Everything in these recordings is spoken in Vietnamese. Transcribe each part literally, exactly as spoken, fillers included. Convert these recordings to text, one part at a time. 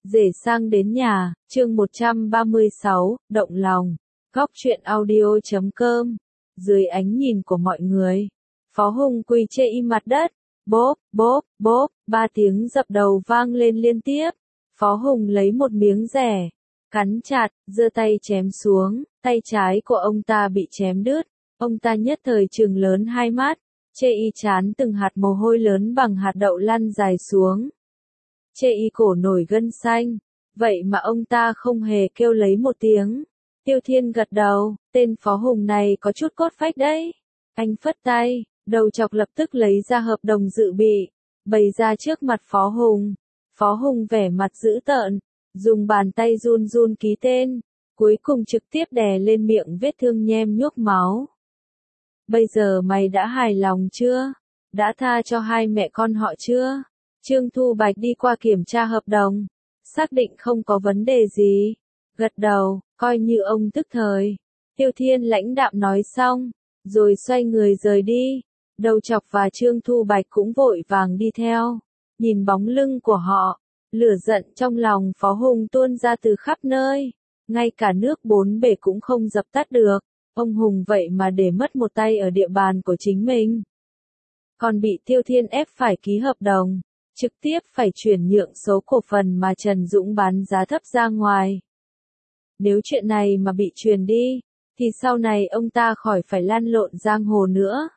Rể sang đến nhà, chương một trăm ba mươi sáu, động lòng. Góc truyện audio chấm com. Dưới ánh nhìn của mọi người, Phó Hùng quỳ trên y mặt đất, bốp, bốp, bốp, ba tiếng dập đầu vang lên liên tiếp. Phó Hùng lấy một miếng rẻ, cắn chặt, giơ tay chém xuống, tay trái của ông ta bị chém đứt. Ông ta nhất thời trừng lớn hai mắt, chê y chán từng hạt mồ hôi lớn bằng hạt đậu lăn dài xuống. Chê y cổ nổi gân xanh, vậy mà ông ta không hề kêu lấy một tiếng. Tiêu Thiên gật đầu, tên Phó Hùng này có chút cốt phách đấy. Anh phất tay, đầu chọc lập tức lấy ra hợp đồng dự bị, bày ra trước mặt Phó Hùng. Phó Hùng vẻ mặt dữ tợn, dùng bàn tay run run ký tên, cuối cùng trực tiếp đè lên miệng vết thương nhem nhuốc máu. Bây giờ mày đã hài lòng chưa? Đã tha cho hai mẹ con họ chưa? Trương Thu Bạch đi qua kiểm tra hợp đồng, xác định không có vấn đề gì, gật đầu, coi như ông tức thời. Tiêu Thiên lãnh đạm nói xong, rồi xoay người rời đi. Đầu chọc và Trương Thu Bạch cũng vội vàng đi theo, nhìn bóng lưng của họ, lửa giận trong lòng Phó Hùng tuôn ra từ khắp nơi, ngay cả nước bốn bể cũng không dập tắt được. Ông Hùng vậy mà để mất một tay ở địa bàn của chính mình, còn bị Tiêu Thiên ép phải ký hợp đồng, trực tiếp phải chuyển nhượng số cổ phần mà Trần Dũng bán giá thấp ra ngoài. Nếu chuyện này mà bị truyền đi, thì sau này ông ta khỏi phải lăn lộn giang hồ nữa.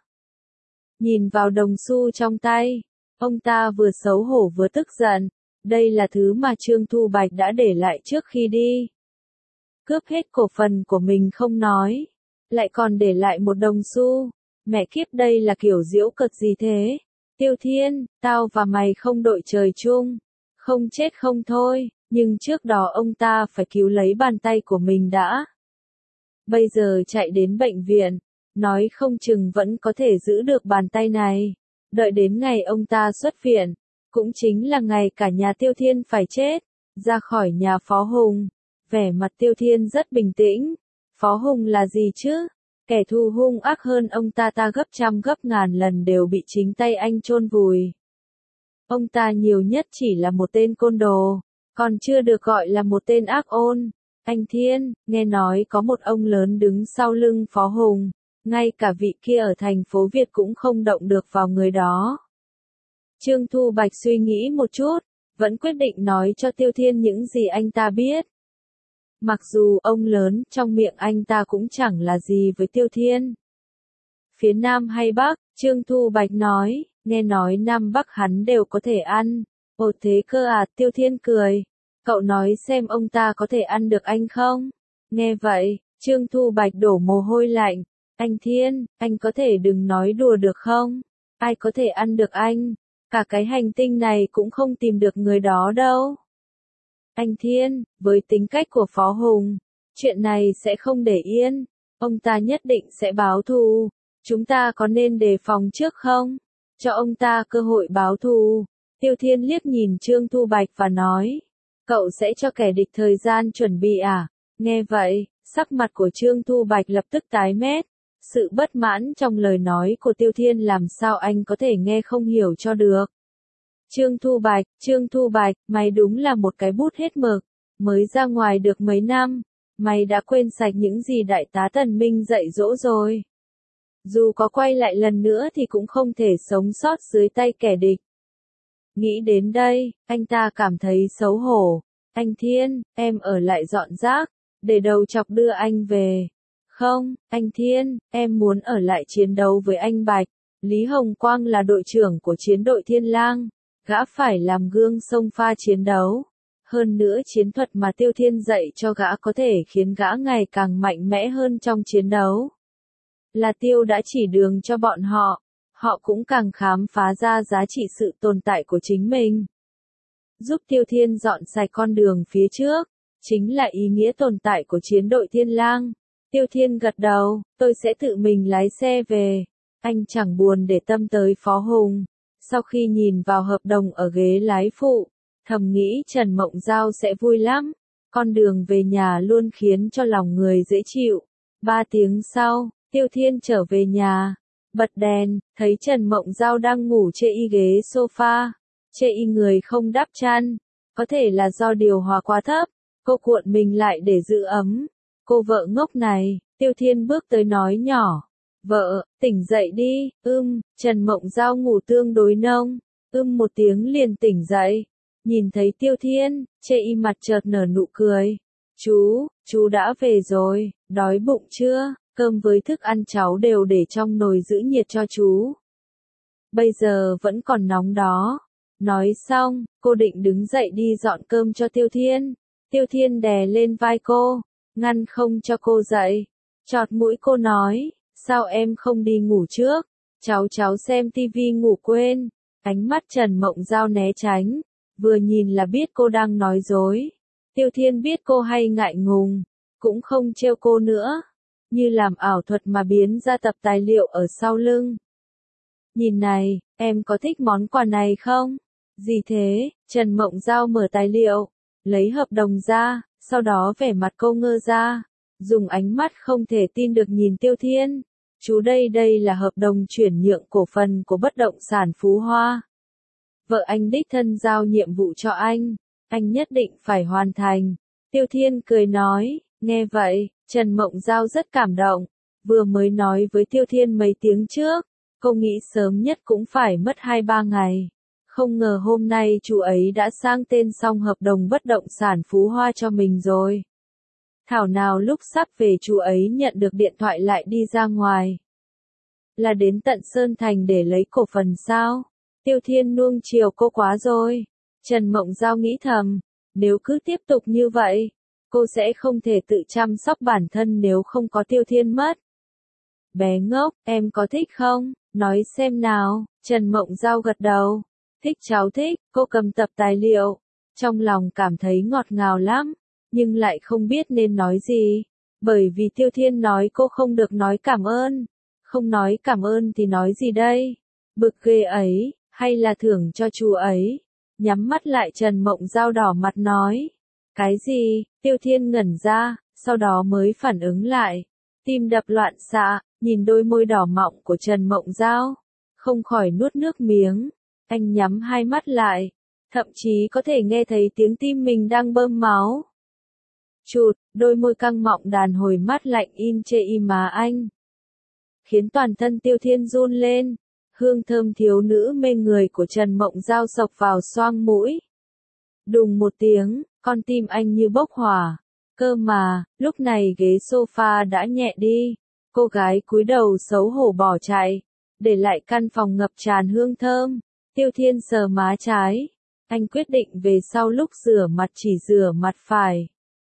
Nhìn vào đồng xu trong tay, ông ta vừa xấu hổ vừa tức giận, đây là thứ mà Trương Thu Bạch đã để lại trước khi đi. Cướp hết cổ phần của mình không nói, lại còn để lại một đồng xu, mẹ kiếp đây là kiểu giễu cợt gì thế? Tiêu Thiên, tao và mày không đội trời chung, không chết không thôi, nhưng trước đó ông ta phải cứu lấy bàn tay của mình đã. Bây giờ chạy đến bệnh viện, nói không chừng vẫn có thể giữ được bàn tay này, đợi đến ngày ông ta xuất viện, cũng chính là ngày cả nhà Tiêu Thiên phải chết. Ra khỏi nhà Phó Hùng, vẻ mặt Tiêu Thiên rất bình tĩnh. Phó Hùng là gì chứ? Kẻ thù hung ác hơn ông ta ta gấp trăm gấp ngàn lần đều bị chính tay anh chôn vùi. Ông ta nhiều nhất chỉ là một tên côn đồ, còn chưa được gọi là một tên ác ôn. Anh Thiên, nghe nói có một ông lớn đứng sau lưng Phó Hùng, ngay cả vị kia ở thành phố Việt cũng không động được vào người đó. Trương Thu Bạch suy nghĩ một chút, vẫn quyết định nói cho Tiêu Thiên những gì anh ta biết. Mặc dù ông lớn trong miệng anh ta cũng chẳng là gì với Tiêu Thiên. Phía Nam hay Bắc, Trương Thu Bạch nói, nghe nói Nam Bắc hắn đều có thể ăn. Ồ thế cơ à, Tiêu Thiên cười. Cậu nói xem ông ta có thể ăn được anh không? Nghe vậy, Trương Thu Bạch đổ mồ hôi lạnh. Anh Thiên, anh có thể đừng nói đùa được không? Ai có thể ăn được anh? Cả cái hành tinh này cũng không tìm được người đó đâu. Anh Thiên, với tính cách của Phó Hùng, chuyện này sẽ không để yên, ông ta nhất định sẽ báo thù. Chúng ta có nên đề phòng trước không? Cho ông ta cơ hội báo thù. Tiêu Thiên liếc nhìn Trương Thu Bạch và nói, cậu sẽ cho kẻ địch thời gian chuẩn bị à? Nghe vậy, sắc mặt của Trương Thu Bạch lập tức tái mét. Sự bất mãn trong lời nói của Tiêu Thiên làm sao anh có thể nghe không hiểu cho được. Trương Thu Bạch, Trương Thu Bạch, mày đúng là một cái bút hết mực, mới ra ngoài được mấy năm, mày đã quên sạch những gì đại tá Tần Minh dạy dỗ rồi. Dù có quay lại lần nữa thì cũng không thể sống sót dưới tay kẻ địch. Nghĩ đến đây, anh ta cảm thấy xấu hổ. Anh Thiên, em ở lại dọn rác, để đầu chọc đưa anh về. Không, anh Thiên, em muốn ở lại chiến đấu với anh Bạch. Lý Hồng Quang là đội trưởng của chiến đội Thiên Lang. Gã phải làm gương xông pha chiến đấu. Hơn nữa chiến thuật mà Tiêu Thiên dạy cho gã có thể khiến gã ngày càng mạnh mẽ hơn trong chiến đấu. Là Tiêu đã chỉ đường cho bọn họ, họ cũng càng khám phá ra giá trị sự tồn tại của chính mình. Giúp Tiêu Thiên dọn sạch con đường phía trước, chính là ý nghĩa tồn tại của chiến đội Thiên Lang. Tiêu Thiên gật đầu, tôi sẽ tự mình lái xe về. Anh chẳng buồn để tâm tới Phó Hùng. Sau khi nhìn vào hợp đồng ở ghế lái phụ, thầm nghĩ Trần Mộng Giao sẽ vui lắm. Con đường về nhà luôn khiến cho lòng người dễ chịu. Ba tiếng sau, Tiêu Thiên trở về nhà, bật đèn, thấy Trần Mộng Giao đang ngủ trên y ghế sofa. Chê y người không đắp chăn, Có thể là do điều hòa quá thấp, cô cuộn mình lại để giữ ấm. Cô vợ ngốc này, Tiêu Thiên bước tới nói nhỏ. Vợ, tỉnh dậy đi, ưm, Trần Mộng Giao ngủ tương đối nông, ưm một tiếng liền tỉnh dậy. Nhìn thấy Tiêu Thiên, chê y mặt chợt nở nụ cười. Chú, chú đã về rồi, đói bụng chưa? Cơm với thức ăn cháu đều để trong nồi giữ nhiệt cho chú. Bây giờ vẫn còn nóng đó. Nói xong, cô định đứng dậy đi dọn cơm cho Tiêu Thiên. Tiêu Thiên đè lên vai cô, ngăn không cho cô dậy. Chọt mũi cô nói, sao em không đi ngủ trước? Cháu cháu xem tivi ngủ quên. Ánh mắt Trần Mộng Giao né tránh, vừa nhìn là biết cô đang nói dối. Tiêu Thiên biết cô hay ngại ngùng, cũng không trêu cô nữa, như làm ảo thuật mà biến ra tập tài liệu ở sau lưng. Nhìn này, em có thích món quà này không? Gì thế? Trần Mộng Giao mở tài liệu, lấy hợp đồng ra, sau đó vẻ mặt cô ngơ ra, dùng ánh mắt không thể tin được nhìn Tiêu Thiên. Chú đây đây là hợp đồng chuyển nhượng cổ phần của bất động sản Phú Hoa. Vợ anh đích thân giao nhiệm vụ cho anh, anh nhất định phải hoàn thành. Tiêu Thiên cười nói, nghe vậy, Trần Mộng Giao rất cảm động, vừa mới nói với Tiêu Thiên mấy tiếng trước, cô nghĩ sớm nhất cũng phải mất hai ba ngày. Không ngờ hôm nay chú ấy đã sang tên xong hợp đồng bất động sản Phú Hoa cho mình rồi. Thảo nào lúc sắp về chú ấy nhận được điện thoại lại đi ra ngoài. Là đến tận Sơn Thành để lấy cổ phần sao? Tiêu Thiên nuông chiều cô quá rồi. Trần Mộng Giao nghĩ thầm, nếu cứ tiếp tục như vậy, cô sẽ không thể tự chăm sóc bản thân nếu không có Tiêu Thiên mất. Bé ngốc, em có thích không? Nói xem nào. Trần Mộng Giao gật đầu. Thích cháu thích, cô cầm tập tài liệu. Trong lòng cảm thấy ngọt ngào lắm, nhưng lại không biết nên nói gì. Bởi vì Tiêu Thiên nói cô không được nói cảm ơn. Không nói cảm ơn thì nói gì đây? Bực ghê ấy, hay là thưởng cho chú ấy? Nhắm mắt lại Trần Mộng Giao đỏ mặt nói. Cái gì? Tiêu Thiên ngẩn ra, sau đó mới phản ứng lại. Tim đập loạn xạ, nhìn đôi môi đỏ mọng của Trần Mộng Giao, không khỏi nuốt nước miếng. Anh nhắm hai mắt lại, thậm chí có thể nghe thấy tiếng tim mình đang bơm máu. Chụt, đôi môi căng mọng đàn hồi mát lạnh in chê y má anh, khiến toàn thân Tiêu Thiên run lên. Hương thơm thiếu nữ mê người của Trần Mộng Giao sộc vào xoang mũi. Đùng một tiếng, con tim anh như bốc hỏa. Cơ mà, lúc này ghế sofa đã nhẹ đi. Cô gái cúi đầu xấu hổ bỏ chạy, để lại căn phòng ngập tràn hương thơm. Tiêu Thiên sờ má trái. Anh quyết định về sau lúc rửa mặt chỉ rửa mặt phải.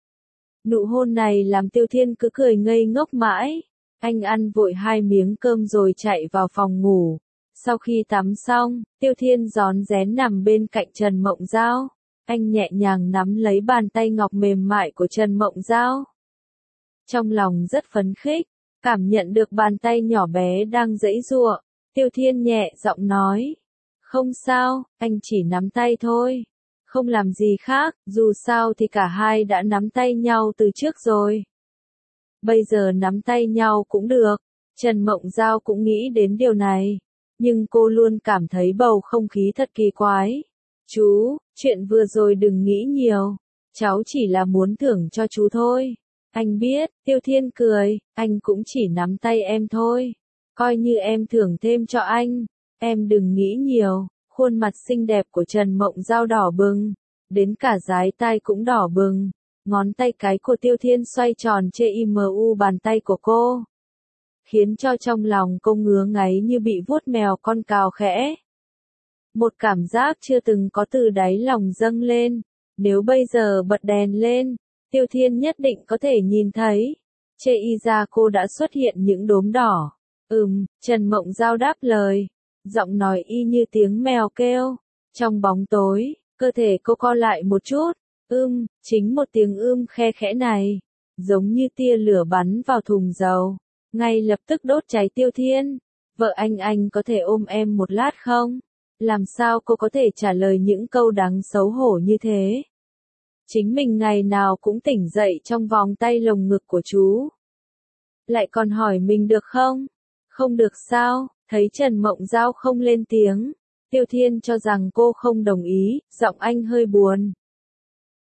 Nụ hôn này làm Tiêu Thiên cứ cười ngây ngốc mãi. Anh ăn vội hai miếng cơm rồi chạy vào phòng ngủ. Sau khi tắm xong, Tiêu Thiên rón rén nằm bên cạnh Trần Mộng Giao. Anh nhẹ nhàng nắm lấy bàn tay ngọc mềm mại của Trần Mộng Giao. Trong lòng rất phấn khích, cảm nhận được bàn tay nhỏ bé đang giãy giụa. Tiêu Thiên nhẹ giọng nói. Không sao, anh chỉ nắm tay thôi. Không làm gì khác, dù sao thì cả hai đã nắm tay nhau từ trước rồi. Bây giờ nắm tay nhau cũng được. Trần Mộng Giao cũng nghĩ đến điều này. Nhưng cô luôn cảm thấy bầu không khí thật kỳ quái. Chú, chuyện vừa rồi đừng nghĩ nhiều. Cháu chỉ là muốn thưởng cho chú thôi. Anh biết, Tiêu Thiên cười, anh cũng chỉ nắm tay em thôi. Coi như em thưởng thêm cho anh. Em đừng nghĩ nhiều. Khuôn mặt xinh đẹp của Trần Mộng Giao đỏ bừng. Đến cả dái tai cũng đỏ bừng. Ngón tay cái của Tiêu Thiên xoay tròn trên imu bàn tay của cô, khiến cho trong lòng cô ngứa ngáy như bị vuốt mèo con cào khẽ. Một cảm giác chưa từng có từ đáy lòng dâng lên. Nếu bây giờ bật đèn lên, Tiêu Thiên nhất định có thể nhìn thấy. Chê y ra cô đã xuất hiện những đốm đỏ. Ừm, Trần Mộng Giao đáp lời. Giọng nói y như tiếng mèo kêu. Trong bóng tối, cơ thể cô co lại một chút. Ưm, chính một tiếng ưm khe khẽ này, giống như tia lửa bắn vào thùng dầu, ngay lập tức đốt cháy Tiêu Thiên. Vợ anh anh có thể ôm em một lát không? Làm sao cô có thể trả lời những câu đáng xấu hổ như thế? Chính mình ngày nào cũng tỉnh dậy trong vòng tay lồng ngực của chú. Lại còn hỏi mình được không? Không được sao? Thấy Trần Mộng Giao không lên tiếng, Tiêu Thiên cho rằng cô không đồng ý, giọng anh hơi buồn.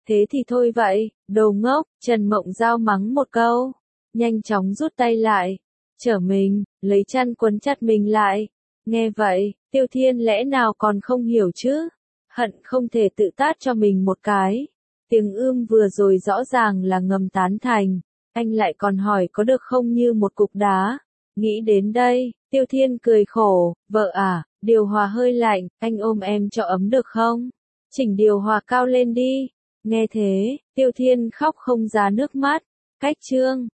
Thế thì thôi vậy, đồ ngốc, Trần Mộng Giao mắng một câu. Nhanh chóng rút tay lại. Trở mình, lấy chăn quấn chặt mình lại. Nghe vậy, Tiêu Thiên lẽ nào còn không hiểu chứ? Hận không thể tự tát cho mình một cái. Tiếng ưm vừa rồi rõ ràng là ngầm tán thành. Anh lại còn hỏi có được không như một cục đá. Nghĩ đến đây, Tiêu Thiên cười khổ, vợ à, điều hòa hơi lạnh, anh ôm em cho ấm được không? Chỉnh điều hòa cao lên đi. Nghe thế, Tiêu Thiên khóc không ra nước mắt. Cách chương